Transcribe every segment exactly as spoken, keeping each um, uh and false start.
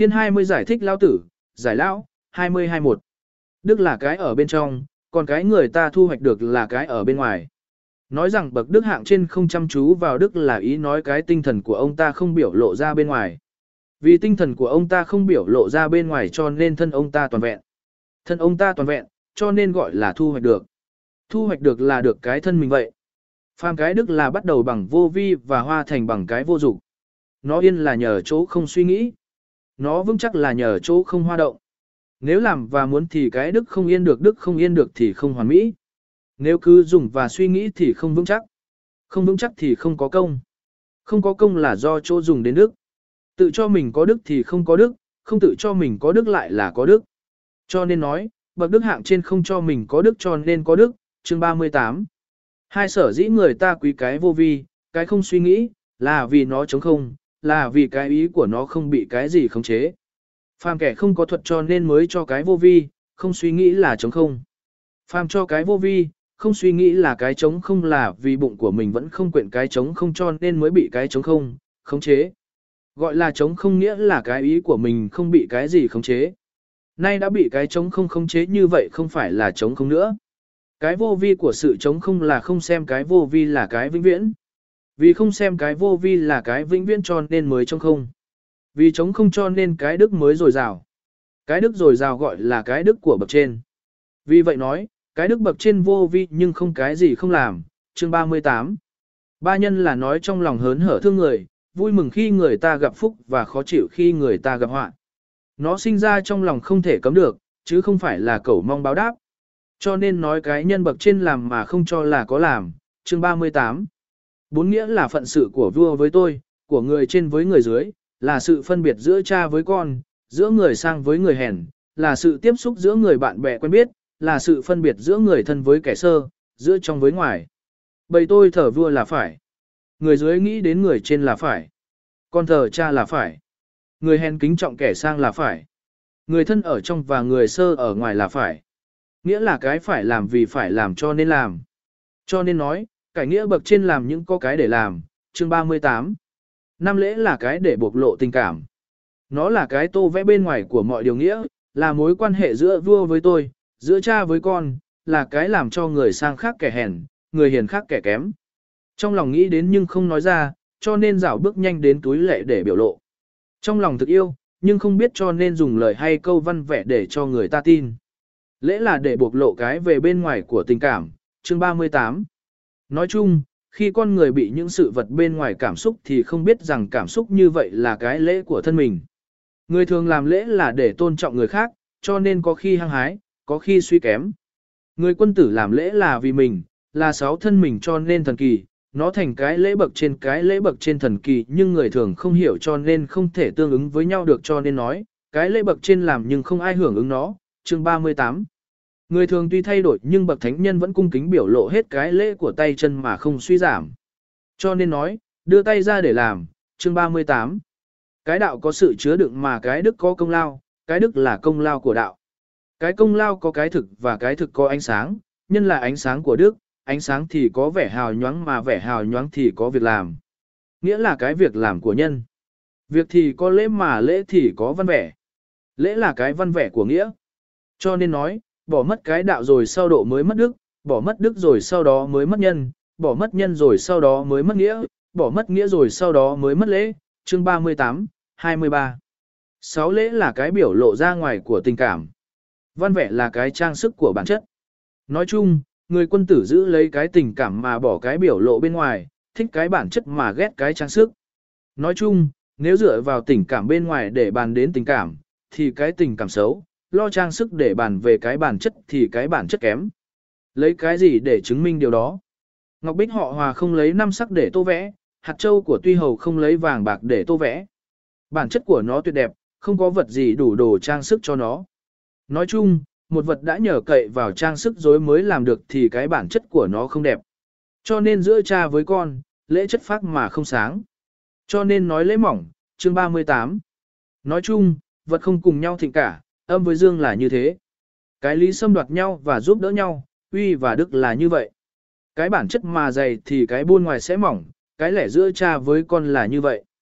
Thiên hai mươi giải thích lao tử, giải lão, hai mươi hai một. Đức là cái ở bên trong, còn cái người ta thu hoạch được là cái ở bên ngoài. Nói rằng bậc đức hạng trên không chăm chú vào đức là ý nói cái tinh thần của ông ta không biểu lộ ra bên ngoài. Vì tinh thần của ông ta không biểu lộ ra bên ngoài cho nên thân ông ta toàn vẹn. Thân ông ta toàn vẹn, cho nên gọi là thu hoạch được. Thu hoạch được là được cái thân mình vậy. Phàm cái đức là bắt đầu bằng vô vi và hoa thành bằng cái vô dụng. Nó yên là nhờ chỗ không suy nghĩ. Nó vững chắc là nhờ chỗ không hoa động. Nếu làm và muốn thì cái đức không yên được, đức không yên được thì không hoàn mỹ. Nếu cứ dùng và suy nghĩ thì không vững chắc. Không vững chắc thì không có công. Không có công là do chỗ dùng đến đức. Tự cho mình có đức thì không có đức, không tự cho mình có đức lại là có đức. Cho nên nói, bậc đức hạng trên không cho mình có đức cho nên có đức, chương ba mươi tám. Hai sở dĩ người ta quý cái vô vi, cái không suy nghĩ, là vì nó trống không, là vì cái ý của nó không bị cái gì khống chế. Phàm kẻ không có thuật cho nên mới cho cái vô vi, không suy nghĩ là trống không. Phàm cho cái vô vi, không suy nghĩ là cái trống không là vì bụng của mình vẫn không quyện cái trống không cho nên mới bị cái trống không, khống chế. Gọi là trống không nghĩa là cái ý của mình không bị cái gì khống chế. Nay đã bị cái trống không khống chế như vậy không phải là trống không nữa. Cái vô vi của sự trống không là không xem cái vô vi là cái vĩnh viễn. Vì không xem cái vô vi là cái vĩnh viễn cho nên mới trống không. Vì trống không cho nên cái đức mới dồi dào. Cái đức dồi dào gọi là cái đức của bậc trên. Vì vậy nói, cái đức bậc trên vô vi nhưng không cái gì không làm. Chương ba mươi tám. Ba nhân là nói trong lòng hớn hở thương người, vui mừng khi người ta gặp phúc và khó chịu khi người ta gặp họa. Nó sinh ra trong lòng không thể cấm được, chứ không phải là cẩu mong báo đáp. Cho nên nói cái nhân bậc trên làm mà không cho là có làm. Chương ba mươi tám. Bốn nghĩa là phận sự của vua với tôi, của người trên với người dưới, là sự phân biệt giữa cha với con, giữa người sang với người hèn, là sự tiếp xúc giữa người bạn bè quen biết, là sự phân biệt giữa người thân với kẻ sơ, giữa trong với ngoài. Bầy tôi thờ vua là phải. Người dưới nghĩ đến người trên là phải. Con thờ cha là phải. Người hèn kính trọng kẻ sang là phải. Người thân ở trong và người sơ ở ngoài là phải. Nghĩa là cái phải làm vì phải làm cho nên làm. Cho nên nói, cái nghĩa bậc trên làm những có cái để làm. Chương ba mươi tám. Năm lễ là cái để bộc lộ tình cảm. Nó là cái tô vẽ bên ngoài của mọi điều nghĩa, là mối quan hệ giữa vua với tôi, giữa cha với con, là cái làm cho người sang khác kẻ hèn, người hiền khác kẻ kém. Trong lòng nghĩ đến nhưng không nói ra, cho nên dạo bước nhanh đến túi lệ để biểu lộ. Trong lòng thực yêu, nhưng không biết cho nên dùng lời hay câu văn vẻ để cho người ta tin. Lễ là để bộc lộ cái về bên ngoài của tình cảm. Chương ba mươi tám. Nói chung, khi con người bị những sự vật bên ngoài cảm xúc thì không biết rằng cảm xúc như vậy là cái lễ của thân mình. Người thường làm lễ là để tôn trọng người khác, cho nên có khi hăng hái, có khi suy kém. Người quân tử làm lễ là vì mình, là sáu thân mình cho nên thần kỳ, nó thành cái lễ bậc trên cái lễ bậc trên thần kỳ nhưng người thường không hiểu cho nên không thể tương ứng với nhau được cho nên nói, cái lễ bậc trên làm nhưng không ai hưởng ứng nó. Chương ba mươi tám. Người thường tuy thay đổi nhưng bậc thánh nhân vẫn cung kính biểu lộ hết cái lễ của tay chân mà không suy giảm. Cho nên nói, đưa tay ra để làm. Chương ba mươi tám. Cái đạo có sự chứa đựng mà cái đức có công lao, cái đức là công lao của đạo. Cái công lao có cái thực và cái thực có ánh sáng, nhân là ánh sáng của đức, ánh sáng thì có vẻ hào nhoáng mà vẻ hào nhoáng thì có việc làm. Nghĩa là cái việc làm của nhân. Việc thì có lễ mà lễ thì có văn vẻ. Lễ là cái văn vẻ của nghĩa. Cho nên nói, bỏ mất cái đạo rồi sau độ mới mất đức, bỏ mất đức rồi sau đó mới mất nhân, bỏ mất nhân rồi sau đó mới mất nghĩa, bỏ mất nghĩa rồi sau đó mới mất lễ. Chương ba mươi tám, hai mươi ba. Sáu lễ là cái biểu lộ ra ngoài của tình cảm. Văn vẻ là cái trang sức của bản chất. Nói chung, người quân tử giữ lấy cái tình cảm mà bỏ cái biểu lộ bên ngoài, thích cái bản chất mà ghét cái trang sức. Nói chung, nếu dựa vào tình cảm bên ngoài để bàn đến tình cảm, thì cái tình cảm xấu, lo trang sức để bàn về cái bản chất thì cái bản chất kém. Lấy cái gì để chứng minh điều đó? Ngọc Bích họ Hòa không lấy năm sắc để tô vẽ, hạt châu của Tuy Hầu không lấy vàng bạc để tô vẽ. Bản chất của nó tuyệt đẹp, không có vật gì đủ đồ trang sức cho nó. Nói chung, một vật đã nhờ cậy vào trang sức dối mới làm được thì cái bản chất của nó không đẹp. Cho nên giữa cha với con, lễ chất phác mà không sáng. Cho nên nói lễ mỏng. Chương ba mươi tám. Nói chung, vật không cùng nhau thịnh cả, âm với dương là như thế. Cái lý xâm đoạt nhau và giúp đỡ nhau, uy và đức là như vậy. Cái bản chất mà dày thì cái buôn ngoài sẽ mỏng, cái lẻ giữa cha với con là như vậy.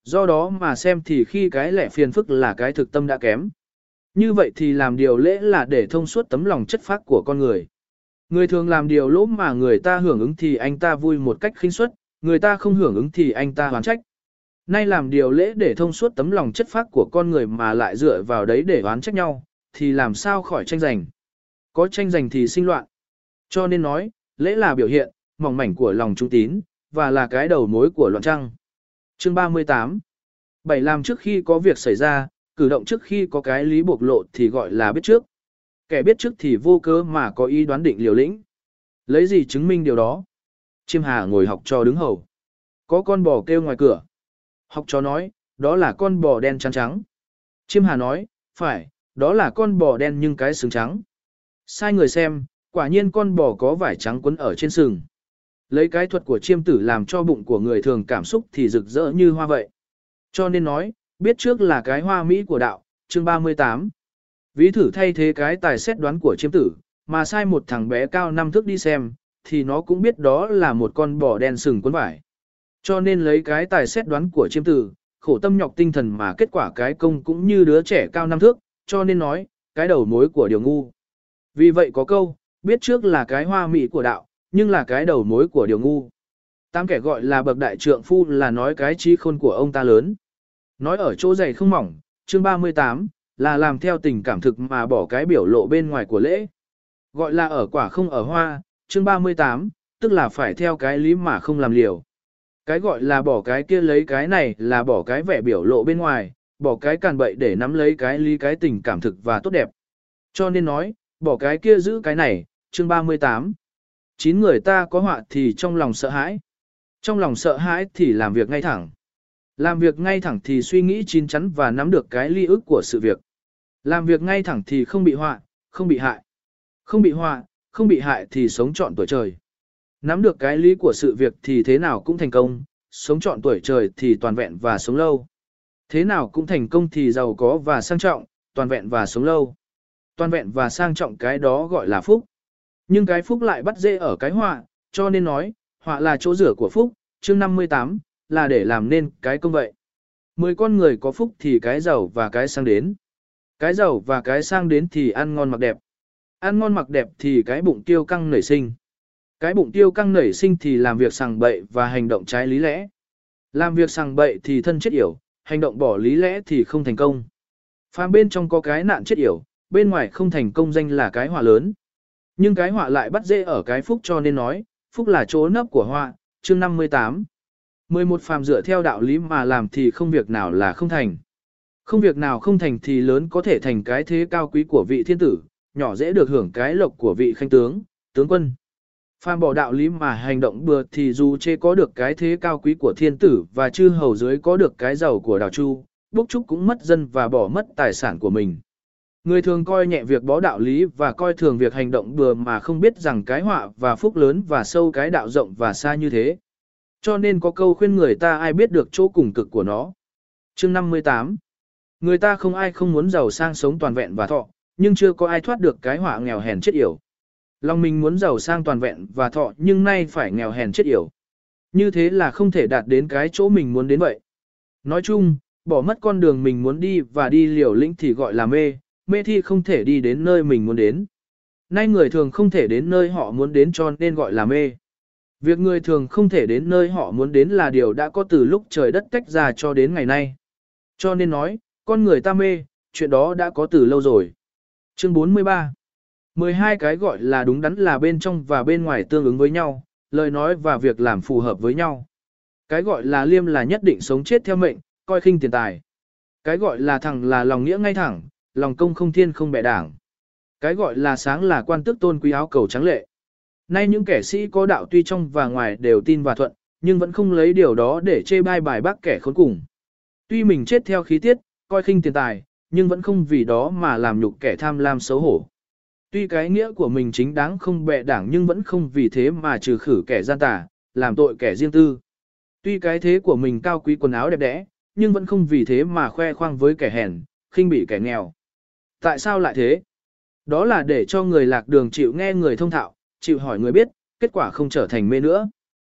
Do đó mà xem thì khi cái lẻ phiền phức là cái thực tâm đã kém. Như vậy thì làm điều lễ là để thông suốt tấm lòng chất phác của con người. Người thường làm điều lỗ mà người ta hưởng ứng thì anh ta vui một cách khinh suất, người ta không hưởng ứng thì anh ta hoán trách. Nay làm điều lễ để thông suốt tấm lòng chất phác của con người mà lại dựa vào đấy để oán trách nhau, thì làm sao khỏi tranh giành. Có tranh giành thì sinh loạn. Cho nên nói, lễ là biểu hiện, mỏng mảnh của lòng trung tín, và là cái đầu mối của loạn trăng. Chương ba mươi tám. Bảy làm trước khi có việc xảy ra, cử động trước khi có cái lý bộc lộ thì gọi là biết trước. Kẻ biết trước thì vô cớ mà có ý đoán định liều lĩnh. Lấy gì chứng minh điều đó? Chiêm Hà ngồi học trò đứng hầu. Có con bò kêu ngoài cửa. Học trò nói, đó là con bò đen trắng trắng. Chiêm Hà nói, phải, đó là con bò đen nhưng cái sừng trắng. Sai người xem, quả nhiên con bò có vải trắng quấn ở trên sừng. Lấy cái thuật của chiêm tử làm cho bụng của người thường cảm xúc thì rực rỡ như hoa vậy. Cho nên nói, biết trước là cái hoa mỹ của đạo, chương ba mươi tám. Ví thử thay thế cái tài xét đoán của chiêm tử, mà sai một thằng bé cao năm thước đi xem, thì nó cũng biết đó là một con bò đen sừng quấn vải. Cho nên lấy cái tài xét đoán của chiêm tử, khổ tâm nhọc tinh thần mà kết quả cái công cũng như đứa trẻ cao năm thước, cho nên nói, cái đầu mối của điều ngu. Vì vậy có câu, biết trước là cái hoa mỹ của đạo, nhưng là cái đầu mối của điều ngu. Tám kẻ gọi là bậc đại trượng phu là nói cái trí khôn của ông ta lớn. Nói ở chỗ dày không mỏng, chương ba mươi tám, là làm theo tình cảm thực mà bỏ cái biểu lộ bên ngoài của lễ. Gọi là ở quả không ở hoa, chương ba mươi tám, tức là phải theo cái lý mà không làm liều. Cái gọi là bỏ cái kia lấy cái này là bỏ cái vẻ biểu lộ bên ngoài, bỏ cái càn bậy để nắm lấy cái lý cái tình cảm thực và tốt đẹp. Cho nên nói, bỏ cái kia giữ cái này, chương ba mươi tám. Chín người ta có họa thì trong lòng sợ hãi. Trong lòng sợ hãi thì làm việc ngay thẳng. Làm việc ngay thẳng thì suy nghĩ chín chắn và nắm được cái ly ức của sự việc. Làm việc ngay thẳng thì không bị họa, không bị hại. Không bị họa, không bị hại thì sống trọn tuổi trời. Nắm được cái lý của sự việc thì thế nào cũng thành công, sống trọn tuổi trời thì toàn vẹn và sống lâu. Thế nào cũng thành công thì giàu có và sang trọng, toàn vẹn và sống lâu. Toàn vẹn và sang trọng cái đó gọi là phúc. Nhưng cái phúc lại bắt dễ ở cái họa, cho nên nói, họa là chỗ rửa của phúc, chương năm mươi tám, là để làm nên cái công vậy. Mười con người có phúc thì cái giàu và cái sang đến. Cái giàu và cái sang đến thì ăn ngon mặc đẹp. Ăn ngon mặc đẹp thì cái bụng tiêu căng nảy sinh. Cái bụng tiêu căng nảy sinh thì làm việc sằng bậy và hành động trái lý lẽ. Làm việc sằng bậy thì thân chết yểu, hành động bỏ lý lẽ thì không thành công. Phàm bên trong có cái nạn chết yểu, bên ngoài không thành công danh là cái họa lớn. Nhưng cái họa lại bắt dễ ở cái phúc, cho nên nói, phúc là chỗ nấp của họa, chương năm mươi tám. mười một phàm dựa theo đạo lý mà làm thì không việc nào là không thành. Không việc nào không thành thì lớn có thể thành cái thế cao quý của vị thiên tử, nhỏ dễ được hưởng cái lộc của vị khanh tướng, tướng quân. Phàm bỏ đạo lý mà hành động bừa thì dù chê có được cái thế cao quý của thiên tử và chư hầu dưới có được cái giàu của đào chu, bốc trúc cũng mất dân và bỏ mất tài sản của mình. Người thường coi nhẹ việc bó đạo lý và coi thường việc hành động bừa mà không biết rằng cái họa và phúc lớn và sâu cái đạo rộng và xa như thế. Cho nên có câu khuyên người ta ai biết được chỗ cùng cực của nó. Chương năm mươi tám. Người ta không ai không muốn giàu sang sống toàn vẹn và thọ, nhưng chưa có ai thoát được cái họa nghèo hèn chết yểu. Lòng mình muốn giàu sang toàn vẹn và thọ nhưng nay phải nghèo hèn chết yểu. Như thế là không thể đạt đến cái chỗ mình muốn đến vậy. Nói chung, bỏ mất con đường mình muốn đi và đi liều lĩnh thì gọi là mê, mê thì không thể đi đến nơi mình muốn đến. Nay người thường không thể đến nơi họ muốn đến cho nên gọi là mê. Việc người thường không thể đến nơi họ muốn đến là điều đã có từ lúc trời đất tách ra cho đến ngày nay. Cho nên nói, con người ta mê, chuyện đó đã có từ lâu rồi. Chương bốn mươi ba. mười hai cái gọi là đúng đắn là bên trong và bên ngoài tương ứng với nhau, lời nói và việc làm phù hợp với nhau. Cái gọi là liêm là nhất định sống chết theo mệnh, coi khinh tiền tài. Cái gọi là thẳng là lòng nghĩa ngay thẳng, lòng công không thiên không bẻ đảng. Cái gọi là sáng là quan tước tôn quý áo cầu trắng lệ. Nay những kẻ sĩ có đạo tuy trong và ngoài đều tin và thuận, nhưng vẫn không lấy điều đó để chê bai bài bác kẻ khốn cùng. Tuy mình chết theo khí tiết, coi khinh tiền tài, nhưng vẫn không vì đó mà làm nhục kẻ tham lam xấu hổ. Tuy cái nghĩa của mình chính đáng không bệ đảng nhưng vẫn không vì thế mà trừ khử kẻ gian tà, làm tội kẻ riêng tư. Tuy cái thế của mình cao quý quần áo đẹp đẽ, nhưng vẫn không vì thế mà khoe khoang với kẻ hèn, khinh bỉ kẻ nghèo. Tại sao lại thế? Đó là để cho người lạc đường chịu nghe người thông thạo, chịu hỏi người biết, kết quả không trở thành mê nữa.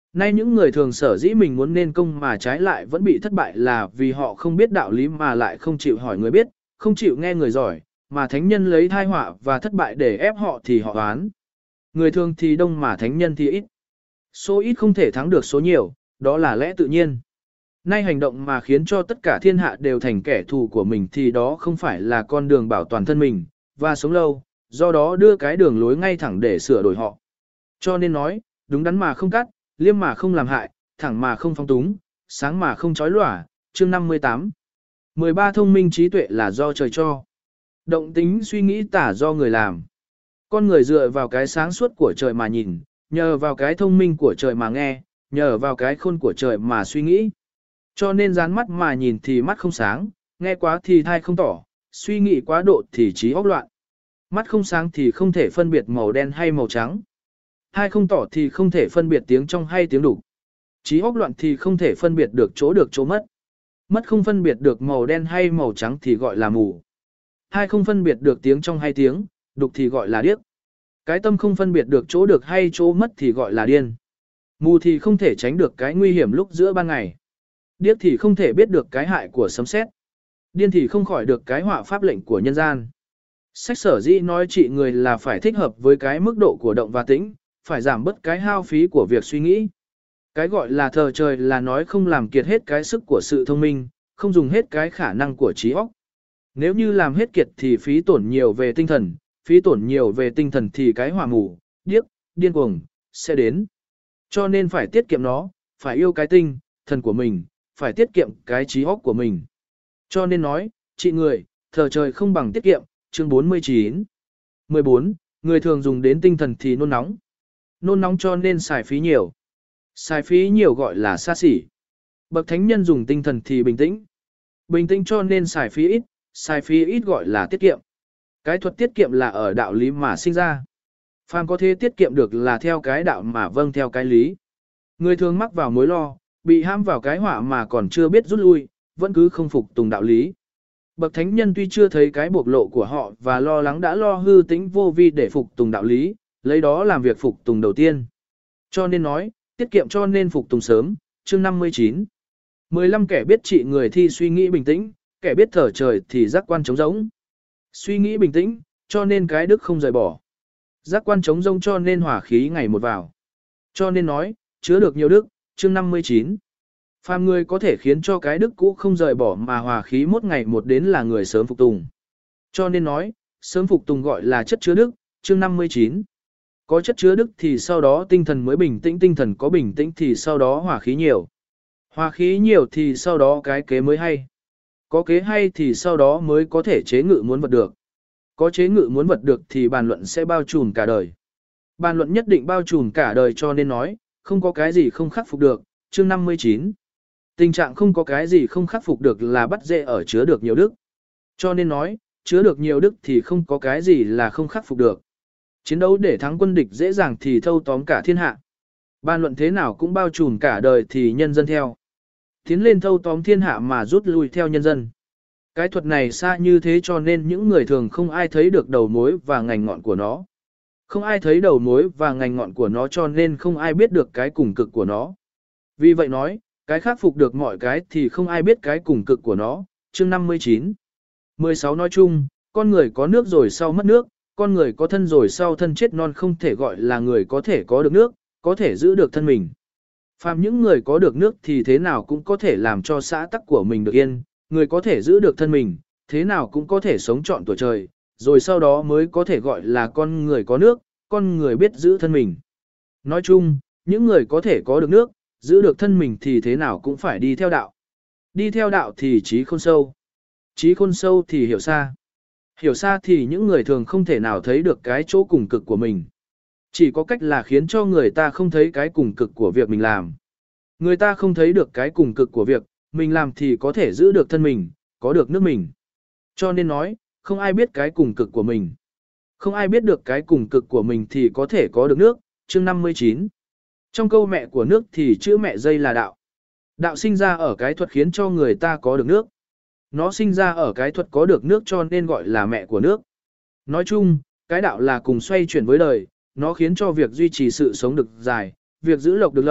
Nay những người thường sở dĩ mình muốn nên công mà trái lại vẫn bị thất bại là vì họ không biết đạo lý mà lại không chịu hỏi người biết, không chịu nghe người giỏi, mà thánh nhân lấy thai họa và thất bại để ép họ thì họ oán. Người thường thì đông mà thánh nhân thì ít. Số ít không thể thắng được số nhiều, đó là lẽ tự nhiên. Nay hành động mà khiến cho tất cả thiên hạ đều thành kẻ thù của mình thì đó không phải là con đường bảo toàn thân mình, và sống lâu, do đó đưa cái đường lối ngay thẳng để sửa đổi họ. Cho nên nói, đúng đắn mà không cắt, liêm mà không làm hại, thẳng mà không phóng túng, sáng mà không chói lòa, chương năm mươi tám. mười ba thông minh trí tuệ là do trời cho. Động tính suy nghĩ tả do người làm. Con người dựa vào cái sáng suốt của trời mà nhìn, nhờ vào cái thông minh của trời mà nghe, nhờ vào cái khôn của trời mà suy nghĩ. Cho nên dán mắt mà nhìn thì mắt không sáng, nghe quá thì thai không tỏ, suy nghĩ quá độ thì trí óc loạn. Mắt không sáng thì không thể phân biệt màu đen hay màu trắng. Thai không tỏ thì không thể phân biệt tiếng trong hay tiếng đủ. Trí óc loạn thì không thể phân biệt được chỗ được chỗ mất. Mất không phân biệt được màu đen hay màu trắng thì gọi là mù. Thai không phân biệt được tiếng trong hay tiếng, đục thì gọi là điếc. Cái tâm không phân biệt được chỗ được hay chỗ mất thì gọi là điên. Mù thì không thể tránh được cái nguy hiểm lúc giữa ban ngày. Điếc thì không thể biết được cái hại của sấm sét. Điên thì không khỏi được cái họa pháp lệnh của nhân gian. Sách sở dĩ nói trị người là phải thích hợp với cái mức độ của động và tĩnh, phải giảm bớt cái hao phí của việc suy nghĩ. Cái gọi là thờ trời là nói không làm kiệt hết cái sức của sự thông minh, không dùng hết cái khả năng của trí óc. Nếu như làm hết kiệt thì phí tổn nhiều về tinh thần, phí tổn nhiều về tinh thần thì cái hỏa mù, điếc, điên cuồng, sẽ đến. Cho nên phải tiết kiệm nó, phải yêu cái tinh, thần của mình, phải tiết kiệm cái trí óc của mình. Cho nên nói, trị người, thờ trời không bằng tiết kiệm, chương bốn mươi chín. mười bốn. Người thường dùng đến tinh thần thì nôn nóng. Nôn nóng cho nên xài phí nhiều. Xài phí nhiều gọi là xa xỉ. Bậc thánh nhân dùng tinh thần thì bình tĩnh. Bình tĩnh cho nên xài phí ít, xài phí ít gọi là tiết kiệm. Cái thuật tiết kiệm là ở đạo lý mà sinh ra. Phàm có thể tiết kiệm được là theo cái đạo mà vâng theo cái lý. Người thường mắc vào mối lo, bị hãm vào cái họa mà còn chưa biết rút lui, vẫn cứ không phục tùng đạo lý. Bậc thánh nhân tuy chưa thấy cái bộc lộ của họ và lo lắng đã lo hư tính vô vi để phục tùng đạo lý, lấy đó làm việc phục tùng đầu tiên. Cho nên nói, tiết kiệm cho nên phục tùng sớm, chương năm mươi chín. mười lăm kẻ biết trị người thi suy nghĩ bình tĩnh, kẻ biết thở trời thì giác quan trống rỗng. Suy nghĩ bình tĩnh, cho nên cái đức không rời bỏ. Giác quan trống rỗng cho nên hỏa khí ngày một vào. Cho nên nói, chứa được nhiều đức, chương năm mươi chín. Phàm người có thể khiến cho cái đức cũ không rời bỏ mà hòa khí một ngày một đến là người sớm phục tùng. Cho nên nói, sớm phục tùng gọi là chất chứa đức, chương năm mươi chín. Có chất chứa đức thì sau đó tinh thần mới bình tĩnh, tinh thần có bình tĩnh thì sau đó hòa khí nhiều. Hòa khí nhiều thì sau đó cái kế mới hay. Có kế hay thì sau đó mới có thể chế ngự muốn vật được. Có chế ngự muốn vật được thì bàn luận sẽ bao trùm cả đời. Bàn luận nhất định bao trùm cả đời cho nên nói, không có cái gì không khắc phục được, chương năm mươi chín. Tình trạng không có cái gì không khắc phục được là bắt dễ ở chứa được nhiều đức. Cho nên nói, chứa được nhiều đức thì không có cái gì là không khắc phục được. Chiến đấu để thắng quân địch dễ dàng thì thâu tóm cả thiên hạ. Bàn luận thế nào cũng bao trùm cả đời thì nhân dân theo. Tiến lên thâu tóm thiên hạ mà rút lui theo nhân dân. Cái thuật này xa như thế cho nên những người thường không ai thấy được đầu mối và ngành ngọn của nó. Không ai thấy đầu mối và ngành ngọn của nó cho nên không ai biết được cái cùng cực của nó. Vì vậy nói, cái khắc phục được mọi cái thì không ai biết cái cùng cực của nó, chương năm mươi chín. mười sáu nói chung, con người có nước rồi sau mất nước, con người có thân rồi sau thân chết non không thể gọi là người có thể có được nước, có thể giữ được thân mình. Phàm những người có được nước thì thế nào cũng có thể làm cho xã tắc của mình được yên, người có thể giữ được thân mình, thế nào cũng có thể sống trọn tuổi trời, rồi sau đó mới có thể gọi là con người có nước, con người biết giữ thân mình. Nói chung, những người có thể có được nước, giữ được thân mình thì thế nào cũng phải đi theo đạo. Đi theo đạo thì trí khôn sâu. Trí khôn sâu thì hiểu xa. Hiểu xa thì những người thường không thể nào thấy được cái chỗ cùng cực của mình. Chỉ có cách là khiến cho người ta không thấy cái cùng cực của việc mình làm. Người ta không thấy được cái cùng cực của việc mình làm thì có thể giữ được thân mình, có được nước mình. Cho nên nói, không ai biết cái cùng cực của mình. Không ai biết được cái cùng cực của mình thì có thể có được nước, chương năm mươi chín. Trong câu mẹ của nước thì chữ mẹ dây là đạo. Đạo sinh ra ở cái thuật khiến cho người ta có được nước. Nó sinh ra ở cái thuật có được nước cho nên gọi là mẹ của nước. Nói chung, cái đạo là cùng xoay chuyển với đời, nó khiến cho việc duy trì sự sống được dài, việc giữ lộc được lâu,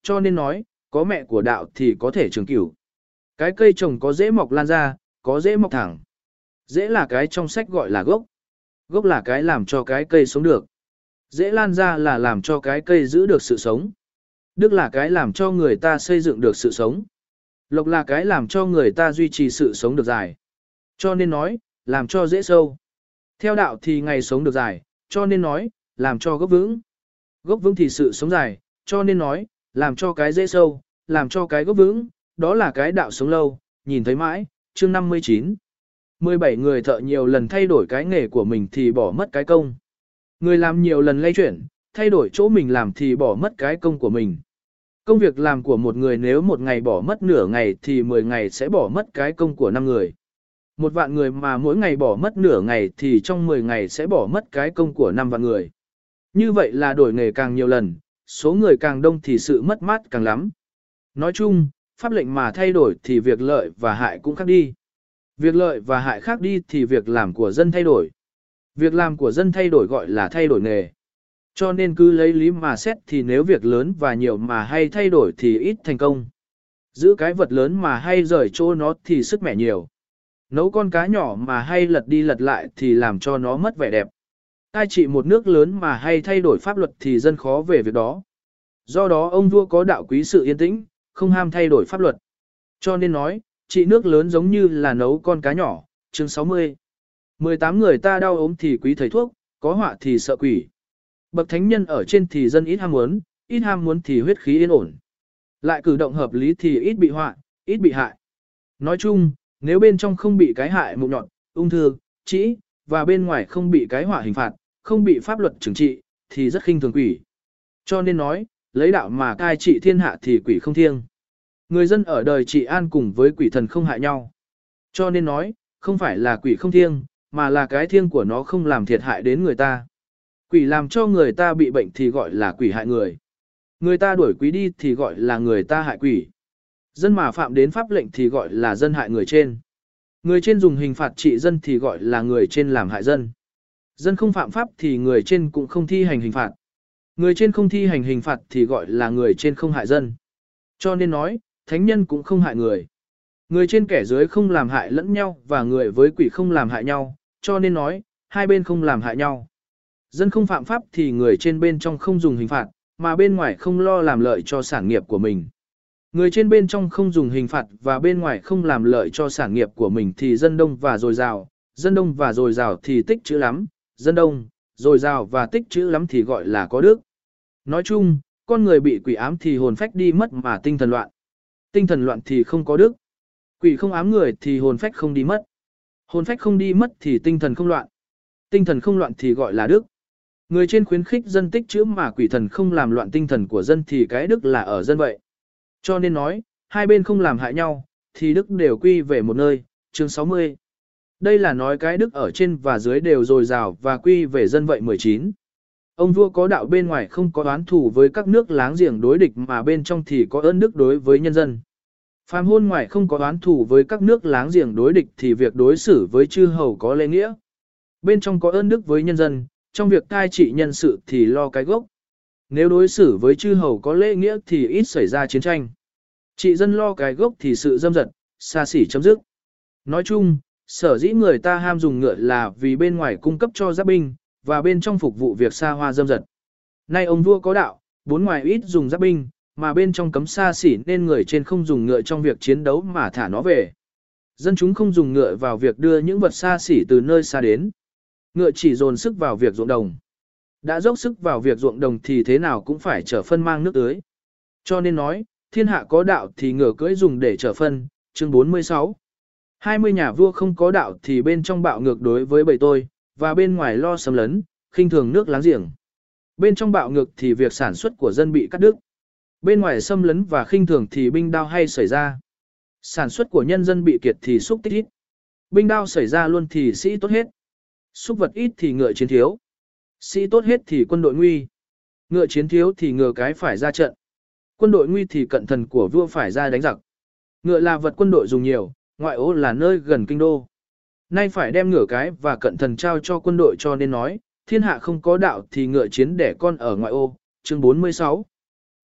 cho nên nói, có mẹ của đạo thì có thể trường cửu. Cái cây trồng có dễ mọc lan ra, có dễ mọc thẳng. Dễ là cái trong sách gọi là gốc. Gốc là cái làm cho cái cây sống được. Dễ lan ra là làm cho cái cây giữ được sự sống. Đức là cái làm cho người ta xây dựng được sự sống. Lộc là cái làm cho người ta duy trì sự sống được dài. Cho nên nói, làm cho dễ sâu. Theo đạo thì ngày sống được dài, cho nên nói, làm cho gốc vững. Gốc vững thì sự sống dài, cho nên nói, làm cho cái dễ sâu, làm cho cái gốc vững, đó là cái đạo sống lâu, nhìn thấy mãi, chương năm mươi chín. mười bảy người thợ nhiều lần thay đổi cái nghề của mình thì bỏ mất cái công. Người làm nhiều lần lay chuyển, thay đổi chỗ mình làm thì bỏ mất cái công của mình. Công việc làm của một người nếu một ngày bỏ mất nửa ngày thì mười ngày sẽ bỏ mất cái công của năm người. Một vạn người mà mỗi ngày bỏ mất nửa ngày thì trong mười ngày sẽ bỏ mất cái công của năm vạn người. Như vậy là đổi nghề càng nhiều lần, số người càng đông thì sự mất mát càng lắm. Nói chung, pháp lệnh mà thay đổi thì việc lợi và hại cũng khác đi. Việc lợi và hại khác đi thì việc làm của dân thay đổi. Việc làm của dân thay đổi gọi là thay đổi nghề. Cho nên cứ lấy lý mà xét thì nếu việc lớn và nhiều mà hay thay đổi thì ít thành công. Giữ cái vật lớn mà hay rời chỗ nó thì sức mẻ nhiều. Nấu con cá nhỏ mà hay lật đi lật lại thì làm cho nó mất vẻ đẹp. Ai trị một nước lớn mà hay thay đổi pháp luật thì dân khó về việc đó. Do đó ông vua có đạo quý sự yên tĩnh, không ham thay đổi pháp luật. Cho nên nói, trị nước lớn giống như là nấu con cá nhỏ, chương sáu mươi. mười tám người ta đau ốm thì quý thầy thuốc, có họa thì sợ quỷ. Bậc thánh nhân ở trên thì dân ít ham muốn, ít ham muốn thì huyết khí yên ổn. Lại cử động hợp lý thì ít bị họa, ít bị hại. Nói chung, nếu bên trong không bị cái hại mụn nhọn, ung thư, trĩ, và bên ngoài không bị cái họa hình phạt, không bị pháp luật trừng trị, thì rất khinh thường quỷ. Cho nên nói, lấy đạo mà cai trị thiên hạ thì quỷ không thiêng. Người dân ở đời trị an cùng với quỷ thần không hại nhau. Cho nên nói, không phải là quỷ không thiêng, mà là cái thiêng của nó không làm thiệt hại đến người ta. Quỷ làm cho người ta bị bệnh thì gọi là quỷ hại người. Người ta đuổi quỷ đi thì gọi là người ta hại quỷ. Dân mà phạm đến pháp lệnh thì gọi là dân hại người trên. Người trên dùng hình phạt trị dân thì gọi là người trên làm hại dân. Dân không phạm pháp thì người trên cũng không thi hành hình phạt. Người trên không thi hành hình phạt thì gọi là người trên không hại dân. Cho nên nói, thánh nhân cũng không hại người. Người trên kẻ dưới không làm hại lẫn nhau và người với quỷ không làm hại nhau, cho nên nói, hai bên không làm hại nhau. Dân không phạm pháp thì người trên bên trong không dùng hình phạt, mà bên ngoài không lo làm lợi cho sản nghiệp của mình. Người trên bên trong không dùng hình phạt và bên ngoài không làm lợi cho sản nghiệp của mình thì dân đông và dồi dào, dân đông và dồi dào thì tích trữ lắm, dân đông, dồi dào và tích trữ lắm thì gọi là có đức. Nói chung, con người bị quỷ ám thì hồn phách đi mất mà tinh thần loạn. Tinh thần loạn thì không có đức. Quỷ không ám người thì hồn phách không đi mất. Hồn phách không đi mất thì tinh thần không loạn. Tinh thần không loạn thì gọi là đức. Người trên khuyến khích dân tích trữ mà quỷ thần không làm loạn tinh thần của dân thì cái đức là ở dân vậy. Cho nên nói, hai bên không làm hại nhau, thì đức đều quy về một nơi, chương sáu mươi. Đây là nói cái đức ở trên và dưới đều dồi dào và quy về dân vậy mười chín. Ông vua có đạo bên ngoài không có oán thù với các nước láng giềng đối địch mà bên trong thì có ơn đức đối với nhân dân. Phàm hôn ngoài không có oán thù với các nước láng giềng đối địch thì việc đối xử với chư hầu có lễ nghĩa. Bên trong có ơn đức với nhân dân, trong việc cai trị nhân sự thì lo cái gốc. Nếu đối xử với chư hầu có lễ nghĩa thì ít xảy ra chiến tranh. Trị dân lo cái gốc thì sự dâm dật, xa xỉ chấm dứt. Nói chung, sở dĩ người ta ham dùng ngựa là vì bên ngoài cung cấp cho giáp binh, và bên trong phục vụ việc xa hoa dâm dật. Nay ông vua có đạo, bốn ngoài ít dùng giáp binh, mà bên trong cấm xa xỉ nên người trên không dùng ngựa trong việc chiến đấu mà thả nó về. Dân chúng không dùng ngựa vào việc đưa những vật xa xỉ từ nơi xa đến. Ngựa chỉ dồn sức vào việc ruộng đồng. Đã dốc sức vào việc ruộng đồng thì thế nào cũng phải chở phân mang nước tưới. Cho nên nói, thiên hạ có đạo thì ngựa cưỡi dùng để chở phân, chương bốn mươi sáu. hai mươi nhà vua không có đạo thì bên trong bạo ngược đối với bầy tôi, và bên ngoài lo xâm lấn, khinh thường nước láng giềng. Bên trong bạo ngược thì việc sản xuất của dân bị cắt đứt. Bên ngoài xâm lấn và khinh thường thì binh đao hay xảy ra. Sản xuất của nhân dân bị kiệt thì xúc tích ít. Binh đao xảy ra luôn thì sĩ tốt hết. Xúc vật ít thì ngựa chiến thiếu. Sĩ tốt hết thì quân đội nguy. Ngựa chiến thiếu thì ngựa cái phải ra trận. Quân đội nguy thì cận thần của vua phải ra đánh giặc. Ngựa là vật quân đội dùng nhiều, ngoại ô là nơi gần kinh đô. Nay phải đem ngựa cái và cận thần trao cho quân đội cho nên nói, thiên hạ không có đạo thì ngựa chiến đẻ con ở ngoại ô, chương bốn mươi sáu.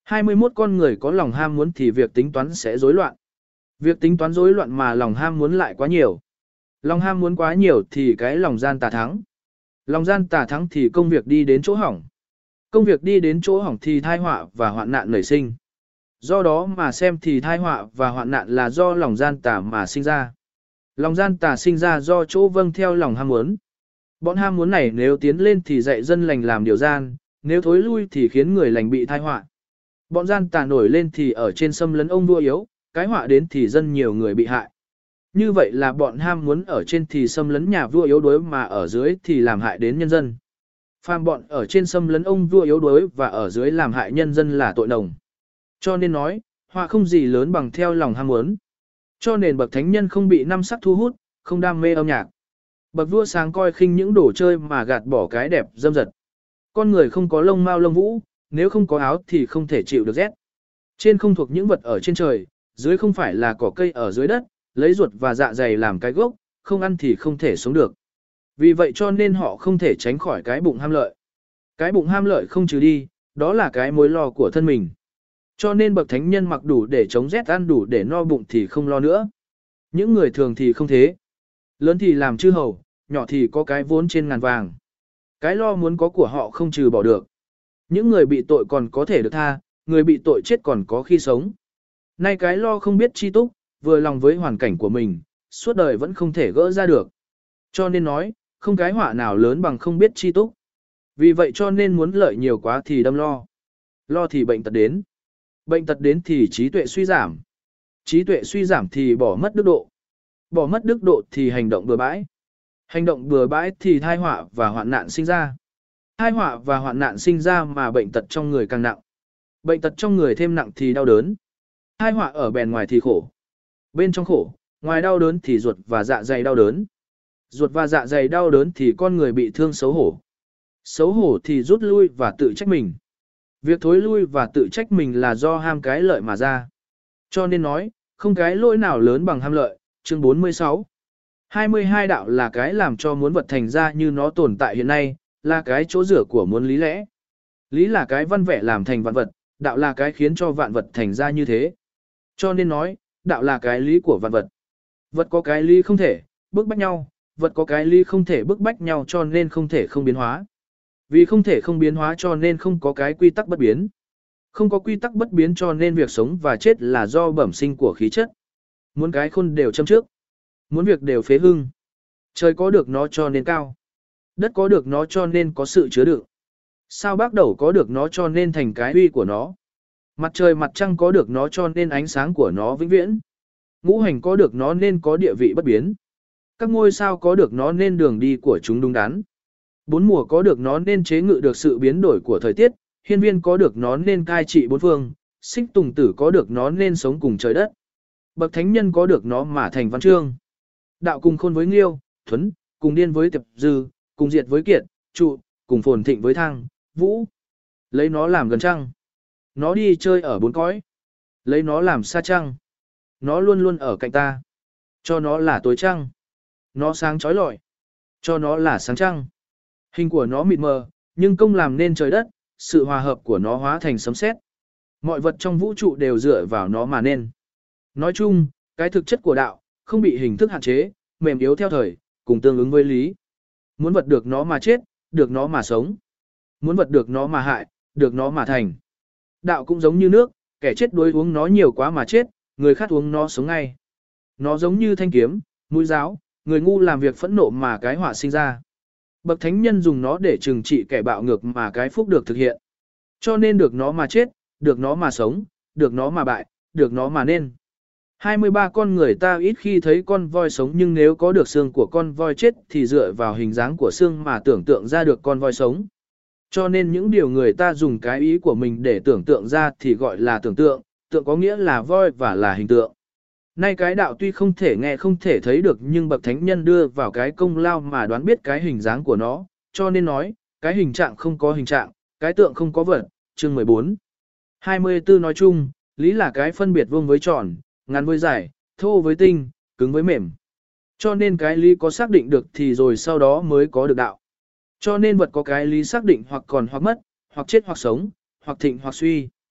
hai mươi mốt con người có lòng ham muốn thì việc tính toán sẽ rối loạn. Việc tính toán rối loạn mà lòng ham muốn lại quá nhiều. Lòng ham muốn quá nhiều thì cái lòng gian tà thắng. Lòng gian tà thắng thì công việc đi đến chỗ hỏng. Công việc đi đến chỗ hỏng thì tai họa và hoạn nạn nảy sinh. Do đó mà xem thì tai họa và hoạn nạn là do lòng gian tà mà sinh ra. Lòng gian tà sinh ra do chỗ vâng theo lòng ham muốn. Bọn ham muốn này nếu tiến lên thì dạy dân lành làm điều gian, nếu thối lui thì khiến người lành bị tai họa. Bọn gian tà nổi lên thì ở trên xâm lấn ông vua yếu, cái họa đến thì dân nhiều người bị hại. Như vậy là bọn ham muốn ở trên thì xâm lấn nhà vua yếu đuối mà ở dưới thì làm hại đến nhân dân. Phàm bọn ở trên xâm lấn ông vua yếu đuối và ở dưới làm hại nhân dân là tội nồng. Cho nên nói, họa không gì lớn bằng theo lòng ham muốn. Cho nên bậc thánh nhân không bị năm sắc thu hút, không đam mê âm nhạc. Bậc vua sáng coi khinh những đồ chơi mà gạt bỏ cái đẹp dâm dật. Con người không có lông mao lông vũ, nếu không có áo thì không thể chịu được rét. Trên không thuộc những vật ở trên trời, dưới không phải là cỏ cây ở dưới đất, lấy ruột và dạ dày làm cái gốc, không ăn thì không thể sống được. Vì vậy cho nên họ không thể tránh khỏi cái bụng ham lợi. Cái bụng ham lợi không trừ đi, đó là cái mối lo của thân mình. Cho nên bậc thánh nhân mặc đủ để chống rét, ăn đủ để no bụng thì không lo nữa. Những người thường thì không thế. Lớn thì làm chư hầu, nhỏ thì có cái vốn trên ngàn vàng. Cái lo muốn có của họ không trừ bỏ được. Những người bị tội còn có thể được tha, người bị tội chết còn có khi sống. Nay cái lo không biết chi túc, vừa lòng với hoàn cảnh của mình, suốt đời vẫn không thể gỡ ra được. Cho nên nói, không cái họa nào lớn bằng không biết chi túc. Vì vậy cho nên muốn lợi nhiều quá thì đâm lo. Lo thì bệnh tật đến. Bệnh tật đến thì trí tuệ suy giảm. Trí tuệ suy giảm thì bỏ mất đức độ. Bỏ mất đức độ thì hành động bừa bãi. Hành động bừa bãi thì tai họa và hoạn nạn sinh ra. Tai họa và hoạn nạn sinh ra mà bệnh tật trong người càng nặng. Bệnh tật trong người thêm nặng thì đau đớn. Tai họa ở bề ngoài thì khổ. Bên trong khổ, ngoài đau đớn thì ruột và dạ dày đau đớn. Ruột và dạ dày đau đớn thì con người bị thương xấu hổ. Xấu hổ thì rút lui và tự trách mình. Việc thối lui và tự trách mình là do ham cái lợi mà ra. Cho nên nói, không cái lỗi nào lớn bằng ham lợi. Chương bốn mươi sáu. hai mươi hai đạo là cái làm cho muốn vật thành ra như nó tồn tại hiện nay, là cái chỗ rửa của muốn lý lẽ. Lý là cái văn vẻ làm thành vạn vật, đạo là cái khiến cho vạn vật thành ra như thế. Cho nên nói, đạo là cái lý của vạn vật. Vật có cái lý không thể, bức bách nhau, vật có cái lý không thể bức bách nhau cho nên không thể không biến hóa. Vì không thể không biến hóa cho nên không có cái quy tắc bất biến. Không có quy tắc bất biến cho nên việc sống và chết là do bẩm sinh của khí chất. Muốn cái khôn đều châm trước. Muốn việc đều phế hưng. Trời có được nó cho nên cao. Đất có được nó cho nên có sự chứa đựng. Sao bác đầu có được nó cho nên thành cái uy của nó. Mặt trời mặt trăng có được nó cho nên ánh sáng của nó vĩnh viễn. Ngũ hành có được nó nên có địa vị bất biến. Các ngôi sao có được nó nên đường đi của chúng đúng đắn. Bốn mùa có được nó nên chế ngự được sự biến đổi của thời tiết. Hiên viên có được nó nên cai trị bốn phương. Xích tùng tử có được nó nên sống cùng trời đất. Bậc thánh nhân có được nó mà thành văn chương. Đạo cùng khôn với nghiêu, thuấn, cùng điên với tiệp dư, cùng diệt với kiệt, trụ, cùng phồn thịnh với thăng, vũ. Lấy nó làm gần trăng. Nó đi chơi ở bốn cõi. Lấy nó làm xa trăng. Nó luôn luôn ở cạnh ta. Cho nó là tối trăng. Nó sáng chói lọi. Cho nó là sáng trăng. Hình của nó mịt mờ, nhưng công làm nên trời đất, sự hòa hợp của nó hóa thành sấm sét. Mọi vật trong vũ trụ đều dựa vào nó mà nên. Nói chung, cái thực chất của đạo, không bị hình thức hạn chế, mềm yếu theo thời, cùng tương ứng với lý. Muốn vật được nó mà chết, được nó mà sống. Muốn vật được nó mà hại, được nó mà thành. Đạo cũng giống như nước, kẻ chết đuối uống nó nhiều quá mà chết, người khác uống nó sống ngay. Nó giống như thanh kiếm, mũi giáo, người ngu làm việc phẫn nộ mà cái họa sinh ra. Bậc thánh nhân dùng nó để trừng trị kẻ bạo ngược mà cái phúc được thực hiện. Cho nên được nó mà chết, được nó mà sống, được nó mà bại, được nó mà nên. hai mươi ba con người ta ít khi thấy con voi sống, nhưng nếu có được xương của con voi chết thì dựa vào hình dáng của xương mà tưởng tượng ra được con voi sống. Cho nên những điều người ta dùng cái ý của mình để tưởng tượng ra thì gọi là tưởng tượng, tượng có nghĩa là voi và là hình tượng. Nay cái đạo tuy không thể nghe không thể thấy được, nhưng bậc thánh nhân đưa vào cái công lao mà đoán biết cái hình dáng của nó, cho nên nói, cái hình trạng không có hình trạng, cái tượng không có vật. Chương mười bốn. hai mươi tư nói chung, lý là cái phân biệt vuông với tròn, ngắn với dài, thô với tinh, cứng với mềm. Cho nên cái lý có xác định được thì rồi sau đó mới có được đạo. Cho nên vật có cái lý xác định hoặc còn hoặc mất, hoặc chết hoặc sống, hoặc thịnh hoặc suy.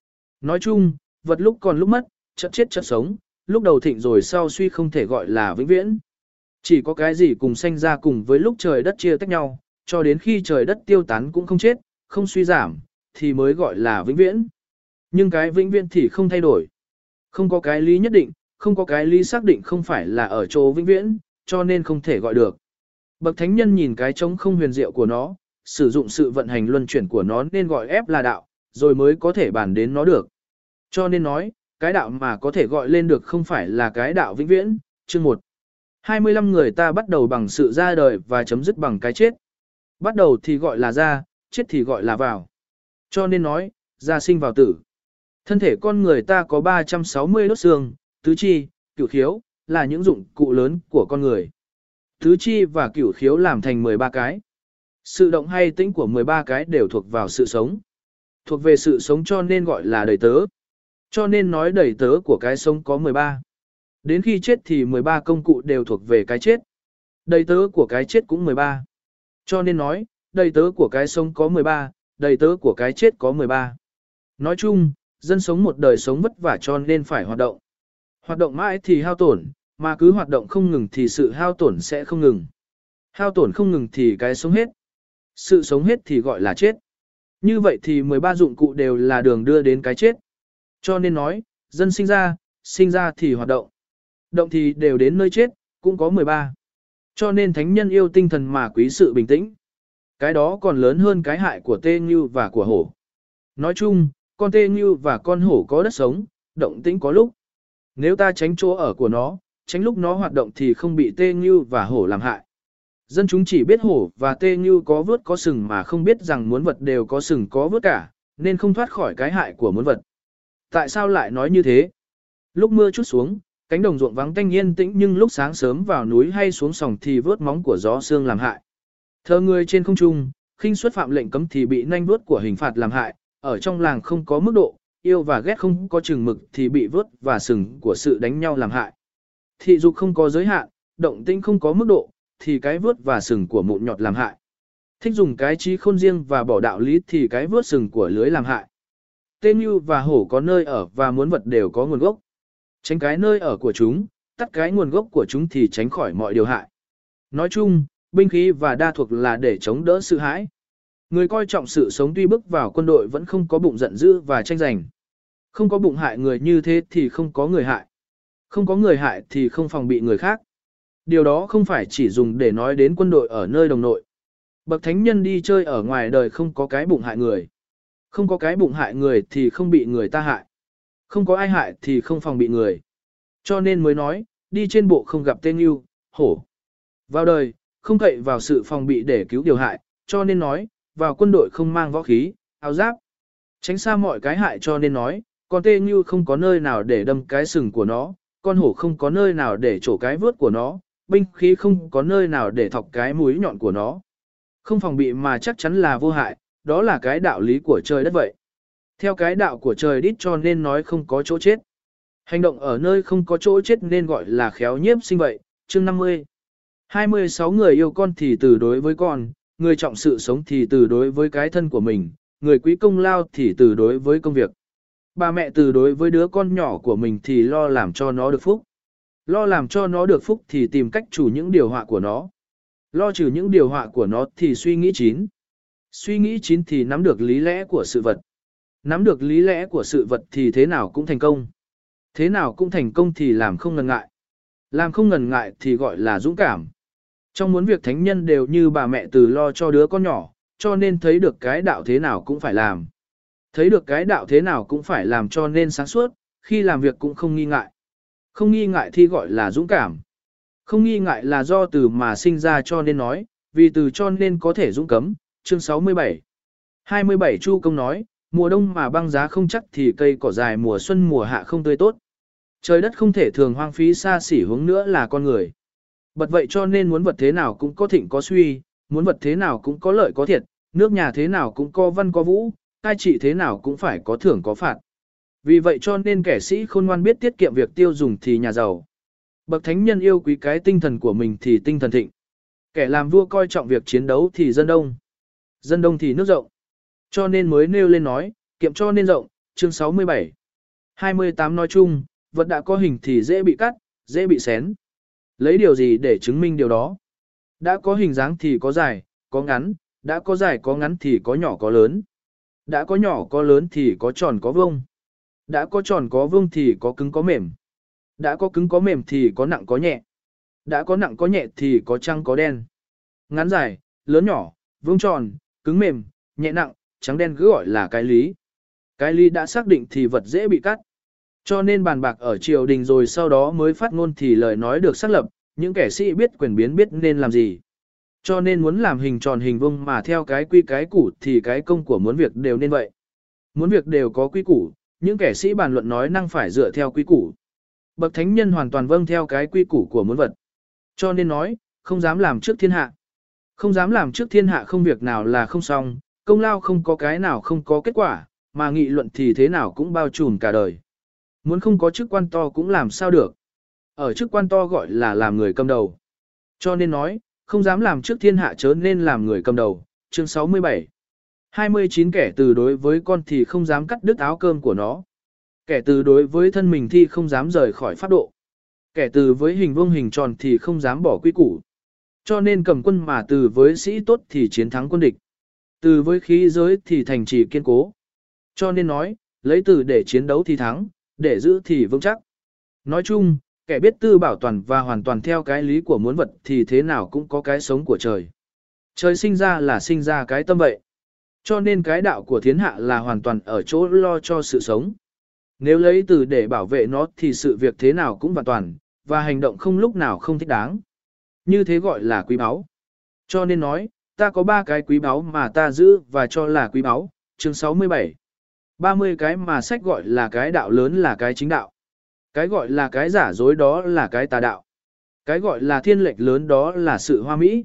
Nói chung, vật lúc còn lúc mất, chợt chết chợt sống, lúc đầu thịnh rồi sau suy không thể gọi là vĩnh viễn. Chỉ có cái gì cùng sanh ra cùng với lúc trời đất chia tách nhau, cho đến khi trời đất tiêu tán cũng không chết, không suy giảm, thì mới gọi là vĩnh viễn. Nhưng cái vĩnh viễn thì không thay đổi. Không có cái lý nhất định, không có cái lý xác định không phải là ở chỗ vĩnh viễn, cho nên không thể gọi được. Bậc thánh nhân nhìn cái trống không huyền diệu của nó, sử dụng sự vận hành luân chuyển của nó nên gọi ép là đạo, rồi mới có thể bàn đến nó được. Cho nên nói, cái đạo mà có thể gọi lên được không phải là cái đạo vĩnh viễn. Chương một. hai mươi lăm người ta bắt đầu bằng sự ra đời và chấm dứt bằng cái chết. Bắt đầu thì gọi là ra, chết thì gọi là vào. Cho nên nói, ra sinh vào tử. Thân thể con người ta có ba trăm sáu mươi đốt xương, tứ chi, cửu khiếu, là những dụng cụ lớn của con người. Tứ chi và cửu khiếu làm thành mười ba cái. Sự động hay tĩnh của mười ba cái đều thuộc vào sự sống. Thuộc về sự sống cho nên gọi là đầy tớ. Cho nên nói đầy tớ của cái sống có mười ba. Đến khi chết thì mười ba công cụ đều thuộc về cái chết. Đầy tớ của cái chết cũng mười ba. Cho nên nói, đầy tớ của cái sống có mười ba, đầy tớ của cái chết có mười ba. Nói chung, dân sống một đời sống vất vả cho nên phải hoạt động. Hoạt động mãi thì hao tổn, mà cứ hoạt động không ngừng thì sự hao tổn sẽ không ngừng. Hao tổn không ngừng thì cái sống hết. Sự sống hết thì gọi là chết. Như vậy thì mười ba dụng cụ đều là đường đưa đến cái chết. Cho nên nói, dân sinh ra, sinh ra thì hoạt động. Động thì đều đến nơi chết, cũng có mười ba. Cho nên thánh nhân yêu tinh thần mà quý sự bình tĩnh. Cái đó còn lớn hơn cái hại của tê ngưu và của hổ. Nói chung, con tê ngưu và con hổ có đất sống, động tĩnh có lúc. Nếu ta tránh chỗ ở của nó, tránh lúc nó hoạt động thì không bị tê ngưu và hổ làm hại. Dân chúng chỉ biết hổ và tê ngưu có vớt có sừng mà không biết rằng muốn vật đều có sừng có vớt cả, nên không thoát khỏi cái hại của muốn vật. Tại sao lại nói như thế? Lúc mưa chút xuống, cánh đồng ruộng vắng tanh yên tĩnh nhưng lúc sáng sớm vào núi hay xuống sòng thì vớt móng của gió sương làm hại. Thờ người trên không trung, khinh xuất phạm lệnh cấm thì bị nanh vớt của hình phạt làm hại, ở trong làng không có mức độ, yêu và ghét không có chừng mực thì bị vớt và sừng của sự đánh nhau làm hại. Thị dục không có giới hạn, động tĩnh không có mức độ, thì cái vớt và sừng của mụn nhọt làm hại. Thích dùng cái trí khôn riêng và bỏ đạo lý thì cái vớt sừng của lưới làm hại. Tê Như và hổ có nơi ở và muốn vật đều có nguồn gốc. Tránh cái nơi ở của chúng, tắt cái nguồn gốc của chúng thì tránh khỏi mọi điều hại. Nói chung, binh khí và đa thuộc là để chống đỡ sự hãi. Người coi trọng sự sống tuy bước vào quân đội vẫn không có bụng giận dữ và tranh giành. Không có bụng hại người như thế thì không có người hại. Không có người hại thì không phòng bị người khác. Điều đó không phải chỉ dùng để nói đến quân đội ở nơi đồng nội. Bậc thánh nhân đi chơi ở ngoài đời không có cái bụng hại người. Không có cái bụng hại người thì không bị người ta hại. Không có ai hại thì không phòng bị người. Cho nên mới nói, đi trên bộ không gặp tên yêu, hổ. Vào đời, không cậy vào sự phòng bị để cứu điều hại, cho nên nói, vào quân đội không mang võ khí, áo giáp. Tránh xa mọi cái hại cho nên nói, con tê như không có nơi nào để đâm cái sừng của nó, con hổ không có nơi nào để trổ cái vớt của nó, binh khí không có nơi nào để thọc cái mũi nhọn của nó. Không phòng bị mà chắc chắn là vô hại, đó là cái đạo lý của trời đất vậy. Theo cái đạo của trời đít cho nên nói không có chỗ chết. Hành động ở nơi không có chỗ chết nên gọi là khéo nhiếp sinh vậy. Chương năm mươi. hai mươi sáu người yêu con thì từ đối với con, người trọng sự sống thì từ đối với cái thân của mình, người quý công lao thì từ đối với công việc. Bà mẹ từ đối với đứa con nhỏ của mình thì lo làm cho nó được phúc. Lo làm cho nó được phúc thì tìm cách chủ những điều họa của nó. Lo trừ những điều họa của nó thì suy nghĩ chín. Suy nghĩ chín thì nắm được lý lẽ của sự vật. Nắm được lý lẽ của sự vật thì thế nào cũng thành công. Thế nào cũng thành công thì làm không ngần ngại. Làm không ngần ngại thì gọi là dũng cảm. Trong muốn việc thánh nhân đều như bà mẹ từ lo cho đứa con nhỏ, cho nên thấy được cái đạo thế nào cũng phải làm. Thấy được cái đạo thế nào cũng phải làm cho nên sáng suốt, khi làm việc cũng không nghi ngại. Không nghi ngại thì gọi là dũng cảm. Không nghi ngại là do từ mà sinh ra cho nên nói, vì từ cho nên có thể dũng cấm. Chương sáu mươi bảy. hai mươi bảy Chu Công nói, mùa đông mà băng giá không chắc thì cây cỏ dài mùa xuân mùa hạ không tươi tốt. Trời đất không thể thường hoang phí xa xỉ hướng nữa là con người. Bật vậy cho nên muốn vật thế nào cũng có thịnh có suy, muốn vật thế nào cũng có lợi có thiệt, nước nhà thế nào cũng có văn có vũ, cai trị thế nào cũng phải có thưởng có phạt. Vì vậy cho nên kẻ sĩ khôn ngoan biết tiết kiệm việc tiêu dùng thì nhà giàu. Bậc thánh nhân yêu quý cái tinh thần của mình thì tinh thần thịnh. Kẻ làm vua coi trọng việc chiến đấu thì dân đông. Dân đông thì nước rộng. Cho nên mới nêu lên nói, kiệm cho nên rộng, chương sáu mươi bảy. hai mươi tám nói chung, vật đã có hình thì dễ bị cắt, dễ bị xén. Lấy điều gì để chứng minh điều đó? Đã có hình dáng thì có dài, có ngắn, đã có dài có ngắn thì có nhỏ có lớn. Đã có nhỏ có lớn thì có tròn có vuông. Đã có tròn có vuông thì có cứng có mềm. Đã có cứng có mềm thì có nặng có nhẹ. Đã có nặng có nhẹ thì có trắng có đen. Ngắn dài, lớn nhỏ, vuông tròn, cứng mềm, nhẹ nặng, trắng đen cứ gọi là cái lý. Cái lý đã xác định thì vật dễ bị cắt. Cho nên bàn bạc ở triều đình rồi sau đó mới phát ngôn thì lời nói được xác lập, những kẻ sĩ biết quyền biến biết nên làm gì. Cho nên muốn làm hình tròn hình vuông mà theo cái quy cái củ thì cái công của muốn việc đều nên vậy. Muốn việc đều có quy củ, những kẻ sĩ bàn luận nói năng phải dựa theo quy củ. Bậc thánh nhân hoàn toàn vâng theo cái quy củ của muốn vật. Cho nên nói, không dám làm trước thiên hạ. Không dám làm trước thiên hạ không việc nào là không xong, công lao không có cái nào không có kết quả, mà nghị luận thì thế nào cũng bao trùm cả đời. Muốn không có chức quan to cũng làm sao được. Ở chức quan to gọi là làm người cầm đầu. Cho nên nói, không dám làm trước thiên hạ chớ nên làm người cầm đầu. Chương sáu mươi bảy. hai mươi chín kẻ từ đối với con thì không dám cắt đứt áo cơm của nó. Kẻ từ đối với thân mình thì không dám rời khỏi pháp độ. Kẻ từ với hình vuông hình tròn thì không dám bỏ quy củ. Cho nên cầm quân mà từ với sĩ tốt thì chiến thắng quân địch. Từ với khí giới thì thành trì kiên cố. Cho nên nói, lấy từ để chiến đấu thì thắng, để giữ thì vững chắc. Nói chung, kẻ biết tư bảo toàn và hoàn toàn theo cái lý của muốn vật thì thế nào cũng có cái sống của trời. Trời sinh ra là sinh ra cái tâm vậy. Cho nên cái đạo của thiên hạ là hoàn toàn ở chỗ lo cho sự sống. Nếu lấy từ để bảo vệ nó thì sự việc thế nào cũng hoàn toàn, và hành động không lúc nào không thích đáng. Như thế gọi là quý báu. Cho nên nói, ta có ba cái quý báu mà ta giữ và cho là quý báu. Chương sáu mươi bảy. ba mươi cái mà sách gọi là cái đạo lớn là cái chính đạo. Cái gọi là cái giả dối đó là cái tà đạo. Cái gọi là thiên lệch lớn đó là sự hoa mỹ.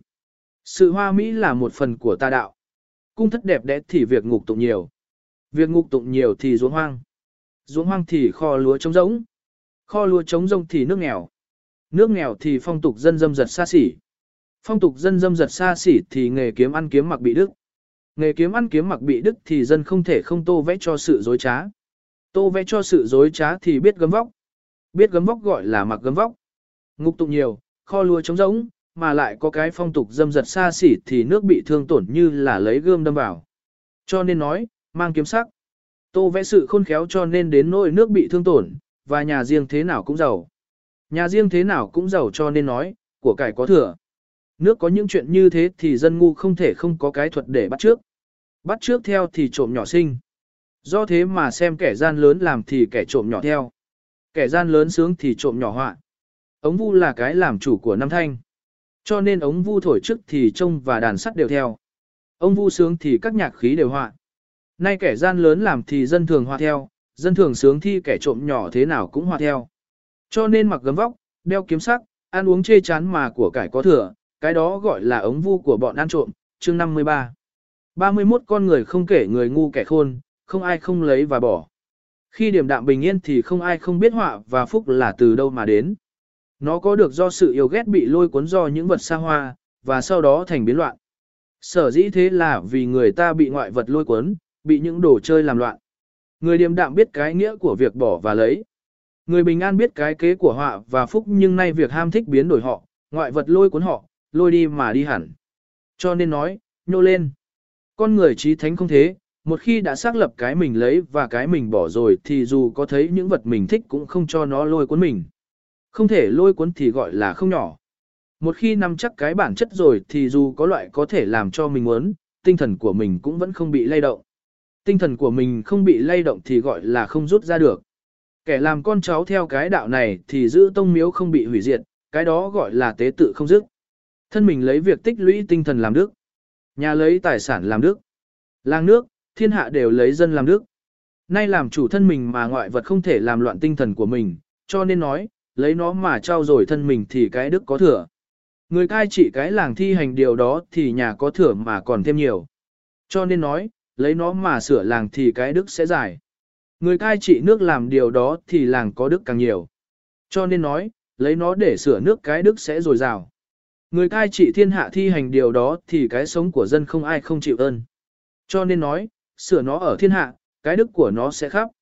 Sự hoa mỹ là một phần của tà đạo. Cung thất đẹp đẽ thì việc ngục tụng nhiều. Việc ngục tụng nhiều thì ruộng hoang. Ruộng hoang thì kho lúa trống rỗng. Kho lúa trống rỗng thì nước nghèo. Nước nghèo thì phong tục dân dâm dật xa xỉ. Phong tục dân dâm dật xa xỉ thì nghề kiếm ăn kiếm mặc bị đức. Nghề kiếm ăn kiếm mặc bị đức thì dân không thể không tô vẽ cho sự dối trá. Tô vẽ cho sự dối trá thì biết gấm vóc. Biết gấm vóc gọi là mặc gấm vóc. Ngục tụng nhiều, kho lúa trống rỗng, mà lại có cái phong tục dâm dật xa xỉ thì nước bị thương tổn như là lấy gươm đâm vào. Cho nên nói, mang kiếm sắc. Tô vẽ sự khôn khéo cho nên đến nỗi nước bị thương tổn, và nhà riêng thế nào cũng giàu. Nhà riêng thế nào cũng giàu cho nên nói, của cải có thừa. Nước có những chuyện như thế thì dân ngu không thể không có cái thuật để bắt trước. Bắt trước theo thì trộm nhỏ sinh. Do thế mà xem kẻ gian lớn làm thì kẻ trộm nhỏ theo. Kẻ gian lớn sướng thì trộm nhỏ họa. Ống vu là cái làm chủ của năm thanh. Cho nên ống vu thổi trước thì trông và đàn sắt đều theo. Ông vu sướng thì các nhạc khí đều họa. Nay kẻ gian lớn làm thì dân thường họa theo, dân thường sướng thì kẻ trộm nhỏ thế nào cũng họa theo. Cho nên mặc gấm vóc, đeo kiếm sắc, ăn uống chê chán mà của cải có thừa, cái đó gọi là ống vu của bọn ăn trộm. Chương năm mươi ba. ba mươi mốt con người không kể người ngu kẻ khôn, không ai không lấy và bỏ. Khi điểm đạm bình yên thì không ai không biết họa và phúc là từ đâu mà đến. Nó có được do sự yêu ghét bị lôi cuốn do những vật xa hoa, và sau đó thành biến loạn. Sở dĩ thế là vì người ta bị ngoại vật lôi cuốn, bị những đồ chơi làm loạn. Người điềm đạm biết cái nghĩa của việc bỏ và lấy. Người bình an biết cái kế của họa và phúc nhưng nay việc ham thích biến đổi họ, ngoại vật lôi cuốn họ, lôi đi mà đi hẳn. Cho nên nói, nhô lên. Con người trí thánh không thế, một khi đã xác lập cái mình lấy và cái mình bỏ rồi thì dù có thấy những vật mình thích cũng không cho nó lôi cuốn mình. Không thể lôi cuốn thì gọi là không nhỏ. Một khi nắm chắc cái bản chất rồi thì dù có loại có thể làm cho mình muốn, tinh thần của mình cũng vẫn không bị lay động. Tinh thần của mình không bị lay động thì gọi là không rút ra được. Kẻ làm con cháu theo cái đạo này thì giữ tông miếu không bị hủy diệt, cái đó gọi là tế tự không dứt. Thân mình lấy việc tích lũy tinh thần làm đức. Nhà lấy tài sản làm đức. Làng nước, thiên hạ đều lấy dân làm đức. Nay làm chủ thân mình mà ngoại vật không thể làm loạn tinh thần của mình, cho nên nói, lấy nó mà trao dồi thân mình thì cái đức có thừa. Người cai trị cái làng thi hành điều đó thì nhà có thừa mà còn thêm nhiều. Cho nên nói, lấy nó mà sửa làng thì cái đức sẽ dài. Người cai trị nước làm điều đó thì làng có đức càng nhiều. Cho nên nói, lấy nó để sửa nước cái đức sẽ dồi dào. Người cai trị thiên hạ thi hành điều đó thì cái sống của dân không ai không chịu ơn. Cho nên nói, sửa nó ở thiên hạ, cái đức của nó sẽ khắp.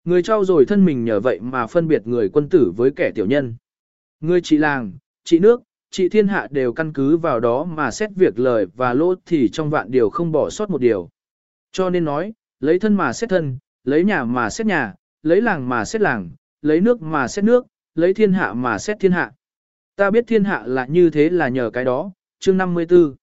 Người trao rồi thân mình nhờ vậy mà phân biệt người quân tử với kẻ tiểu nhân. Người trị làng, trị nước, trị thiên hạ đều căn cứ vào đó mà xét việc lời và lỗ thì trong vạn điều không bỏ sót một điều. Cho nên nói, lấy thân mà xét thân, lấy nhà mà xét nhà, lấy làng mà xét làng, lấy nước mà xét nước, lấy thiên hạ mà xét thiên hạ. Ta biết thiên hạ là như thế là nhờ cái đó, chương năm mươi tư.